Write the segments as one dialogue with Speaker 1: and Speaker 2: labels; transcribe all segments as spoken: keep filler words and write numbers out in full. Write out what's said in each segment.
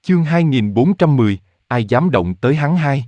Speaker 1: Chương hai nghìn bốn trăm mười, ai dám động tới hắn hai?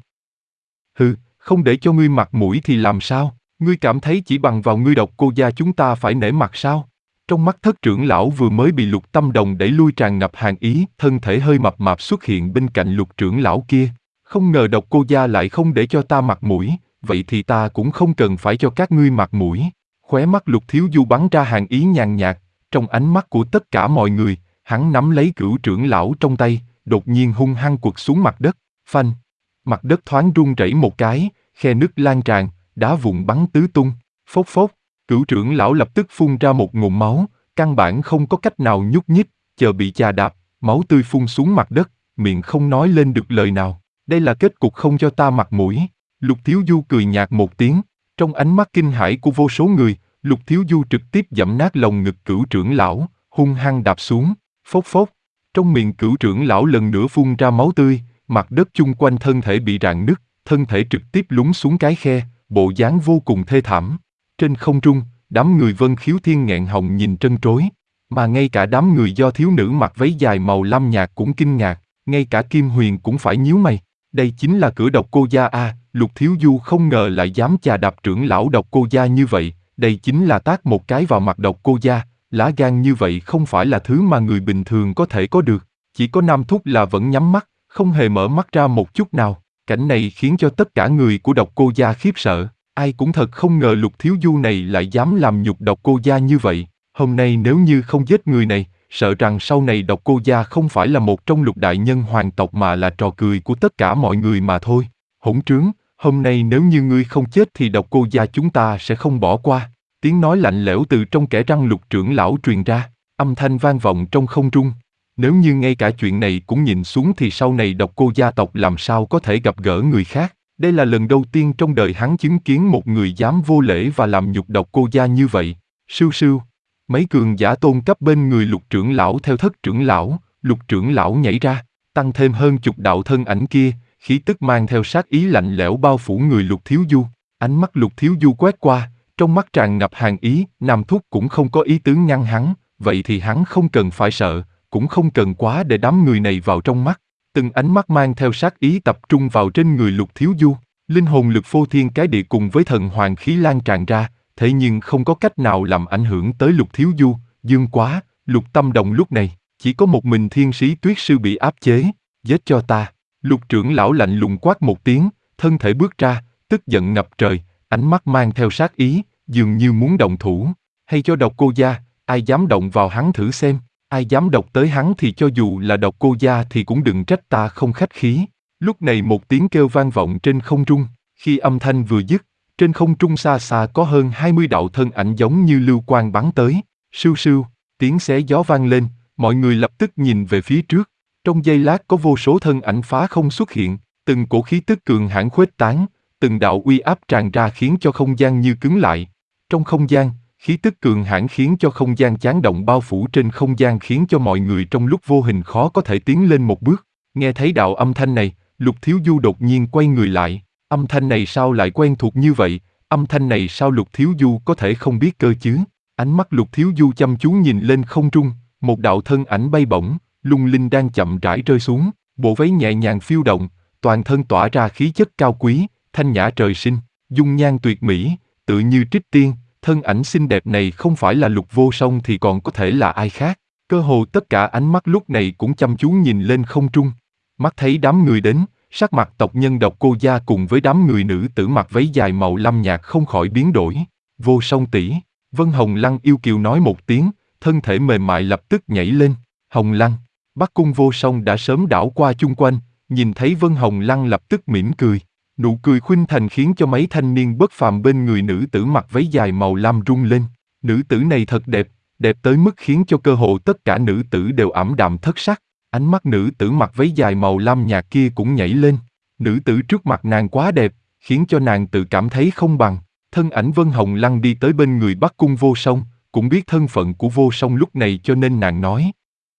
Speaker 1: Hừ, không để cho ngươi mặt mũi thì làm sao? Ngươi cảm thấy chỉ bằng vào ngươi Độc Cô gia chúng ta phải nể mặt sao? Trong mắt Thất trưởng lão vừa mới bị Lục Tâm Đồng đẩy lui tràn ngập hàn ý, thân thể hơi mập mạp xuất hiện bên cạnh Lục trưởng lão kia. Không ngờ Độc Cô gia lại không để cho ta mặt mũi, vậy thì ta cũng không cần phải cho các ngươi mặt mũi. Khóe mắt Lục Thiếu Du bắn ra hàn ý nhàn nhạt, trong ánh mắt của tất cả mọi người, hắn nắm lấy Cửu trưởng lão trong tay, đột nhiên hung hăng quật xuống mặt đất, phanh. Mặt đất thoáng rung rẩy một cái, khe nứt lan tràn, đá vụn bắn tứ tung, phốc phốc. Cửu trưởng lão lập tức phun ra một ngụm máu, căn bản không có cách nào nhúc nhích, chờ bị chà đạp, máu tươi phun xuống mặt đất, miệng không nói lên được lời nào. Đây là kết cục không cho ta mặt mũi. Lục Thiếu Du cười nhạt một tiếng, trong ánh mắt kinh hãi của vô số người, Lục Thiếu Du trực tiếp giẫm nát lồng ngực Cửu trưởng lão, hung hăng đạp xuống, phốc phốc. Trong miệng Cửu trưởng lão lần nữa phun ra máu tươi, mặt đất chung quanh thân thể bị rạn nứt, thân thể trực tiếp lún xuống cái khe, bộ dáng vô cùng thê thảm. Trên không trung, đám người Vân Khiếu Thiên nghẹn họng nhìn trân trối, mà ngay cả đám người do thiếu nữ mặc váy dài màu lam nhạt cũng kinh ngạc, ngay cả Kim Huyền cũng phải nhíu mày. Đây chính là cửa Độc Cô gia a, Lục Thiếu Du không ngờ lại dám chà đạp trưởng lão Độc Cô gia như vậy, đây chính là tát một cái vào mặt Độc Cô gia, lá gan như vậy không phải là thứ mà người bình thường có thể có được, chỉ có Nam Thúc là vẫn nhắm mắt, không hề mở mắt ra một chút nào. Cảnh này khiến cho tất cả người của Độc Cô gia khiếp sợ, ai cũng thật không ngờ Lục Thiếu Du này lại dám làm nhục Độc Cô gia như vậy. Hôm nay nếu như không giết người này, sợ rằng sau này Độc Cô gia không phải là một trong lục đại nhân hoàng tộc mà là trò cười của tất cả mọi người mà thôi. Hỗn trướng, hôm nay nếu như ngươi không chết thì Độc Cô gia chúng ta sẽ không bỏ qua. Tiếng nói lạnh lẽo từ trong kẽ răng Lục trưởng lão truyền ra, âm thanh vang vọng trong không trung. Nếu như ngay cả chuyện này cũng nhìn xuống thì sau này Độc Cô gia tộc làm sao có thể gặp gỡ người khác. Đây là lần đầu tiên trong đời hắn chứng kiến một người dám vô lễ và làm nhục Độc Cô gia như vậy. Sưu sưu, mấy cường giả tôn cấp bên người Lục trưởng lão theo Thất trưởng lão, Lục trưởng lão nhảy ra, tăng thêm hơn chục đạo thân ảnh kia, khí tức mang theo sát ý lạnh lẽo bao phủ người Lục Thiếu Du. Ánh mắt Lục Thiếu Du quét qua, trong mắt tràn ngập hàn ý, Nam Thúc cũng không có ý tứ ngăn hắn, vậy thì hắn không cần phải sợ, cũng không cần quá để đám người này vào trong mắt. Từng ánh mắt mang theo sát ý tập trung vào trên người Lục Thiếu Du, linh hồn lực phô thiên cái địa cùng với thần hoàng khí lan tràn ra, thế nhưng không có cách nào làm ảnh hưởng tới Lục Thiếu Du. Dương quá, Lục Tâm Đồng lúc này, chỉ có một mình Thiên Sĩ Tuyết Sư bị áp chế. Giết cho ta. Lục trưởng lão lạnh lùng quát một tiếng, thân thể bước ra, tức giận ngập trời, ánh mắt mang theo sát ý, dường như muốn động thủ. Hay cho Độc Cô gia, ai dám động vào hắn thử xem, ai dám độc tới hắn thì cho dù là Độc Cô gia thì cũng đừng trách ta không khách khí. Lúc này một tiếng kêu vang vọng trên không trung, khi âm thanh vừa dứt, trên không trung xa xa có hơn hai mươi đạo thân ảnh giống như lưu quang bắn tới. Sưu sưu, tiếng xé gió vang lên, mọi người lập tức nhìn về phía trước. Trong giây lát có vô số thân ảnh phá không xuất hiện, từng cổ khí tức cường hãn khuếch tán, từng đạo uy áp tràn ra khiến cho không gian như cứng lại. Trong không gian, khí tức cường hãn khiến cho không gian chấn động bao phủ trên không gian khiến cho mọi người trong lúc vô hình khó có thể tiến lên một bước. Nghe thấy đạo âm thanh này, Lục Thiếu Du đột nhiên quay người lại. Âm thanh này sao lại quen thuộc như vậy? Âm thanh này sao Lục Thiếu Du có thể không biết cơ chứ? Ánh mắt Lục Thiếu Du chăm chú nhìn lên không trung, một đạo thân ảnh bay bổng, lung linh đang chậm rãi rơi xuống, bộ váy nhẹ nhàng phiêu động, toàn thân tỏa ra khí chất cao quý, thanh nhã trời sinh, dung nhan tuyệt mỹ, tự như trích tiên. Thân ảnh xinh đẹp này không phải là Lục Vô Song thì còn có thể là ai khác. Cơ hồ tất cả ánh mắt lúc này cũng chăm chú nhìn lên không trung. Mắt thấy đám người đến, sắc mặt tộc nhân Độc Cô gia cùng với đám người nữ tử mặc váy dài màu lam nhạt không khỏi biến đổi. Vô Song tỷ, Vân Hồng Lăng yêu kiều nói một tiếng, thân thể mềm mại lập tức nhảy lên. Hồng Lăng, Bắc Cung Vô Song đã sớm đảo qua chung quanh, nhìn thấy Vân Hồng Lăng lập tức mỉm cười. Nụ cười khuynh thành khiến cho mấy thanh niên bất phàm bên người nữ tử mặc váy dài màu lam rung lên. Nữ tử này thật đẹp, đẹp tới mức khiến cho cơ hồ tất cả nữ tử đều ảm đạm thất sắc. Ánh mắt nữ tử mặc váy dài màu lam nhạt kia cũng nhảy lên. Nữ tử trước mặt nàng quá đẹp, khiến cho nàng tự cảm thấy không bằng. Thân ảnh Vân Hồng Lăng đi tới bên người Bắc Cung Vô Song, cũng biết thân phận của Vô Song lúc này cho nên nàng nói: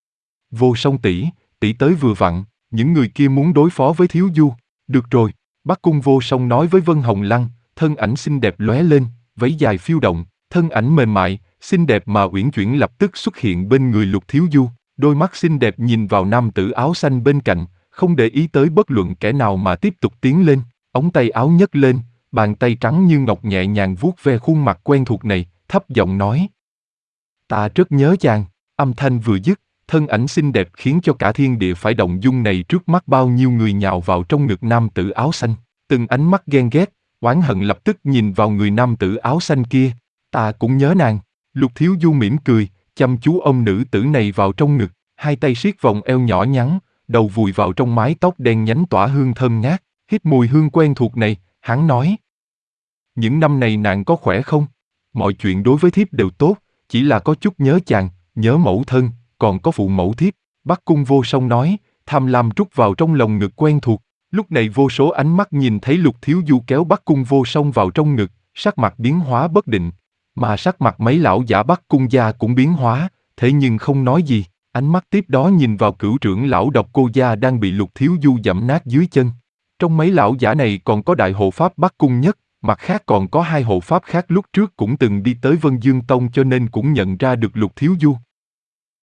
Speaker 1: Vô Song tỷ, tỷ tới vừa vặn, những người kia muốn đối phó với Thiếu Du. Được rồi. Bắc Cung Vô Song nói với Vân Hồng Lăng, thân ảnh xinh đẹp lóe lên, váy dài phiêu động, thân ảnh mềm mại, xinh đẹp mà uyển chuyển lập tức xuất hiện bên người Lục Thiếu Du. Đôi mắt xinh đẹp nhìn vào nam tử áo xanh bên cạnh, không để ý tới bất luận kẻ nào mà tiếp tục tiến lên. Ống tay áo nhấc lên, bàn tay trắng như ngọc nhẹ nhàng vuốt ve khuôn mặt quen thuộc này, thấp giọng nói. Ta rất nhớ chàng. Âm thanh vừa dứt, thân ảnh xinh đẹp khiến cho cả thiên địa phải động dung này trước mắt bao nhiêu người nhào vào trong ngực nam tử áo xanh. Từng ánh mắt ghen ghét, oán hận lập tức nhìn vào người nam tử áo xanh kia. Ta cũng nhớ nàng. Lục Thiếu Du mỉm cười, chăm chú ôm nữ tử này vào trong ngực, hai tay siết vòng eo nhỏ nhắn, đầu vùi vào trong mái tóc đen nhánh tỏa hương thơm ngát, hít mùi hương quen thuộc này, hắn nói. Những năm này nàng có khỏe không? Mọi chuyện đối với thiếp đều tốt, chỉ là có chút nhớ chàng, nhớ mẫu thân, còn có phụ mẫu thiếp. Bắc Cung Vô Song nói, tham lam trút vào trong lòng ngực quen thuộc. Lúc này vô số ánh mắt nhìn thấy Lục Thiếu Du kéo Bắc Cung Vô Song vào trong ngực, sắc mặt biến hóa bất định. Mà sắc mặt mấy lão giả Bắc Cung gia cũng biến hóa, thế nhưng không nói gì. Ánh mắt tiếp đó nhìn vào cửu trưởng lão Độc Cô gia đang bị Lục Thiếu Du giẫm nát dưới chân. Trong mấy lão giả này còn có đại hộ pháp Bắc Cung Nhất, mặt khác còn có hai hộ pháp khác lúc trước cũng từng đi tới Vân Dương Tông cho nên cũng nhận ra được Lục Thiếu Du.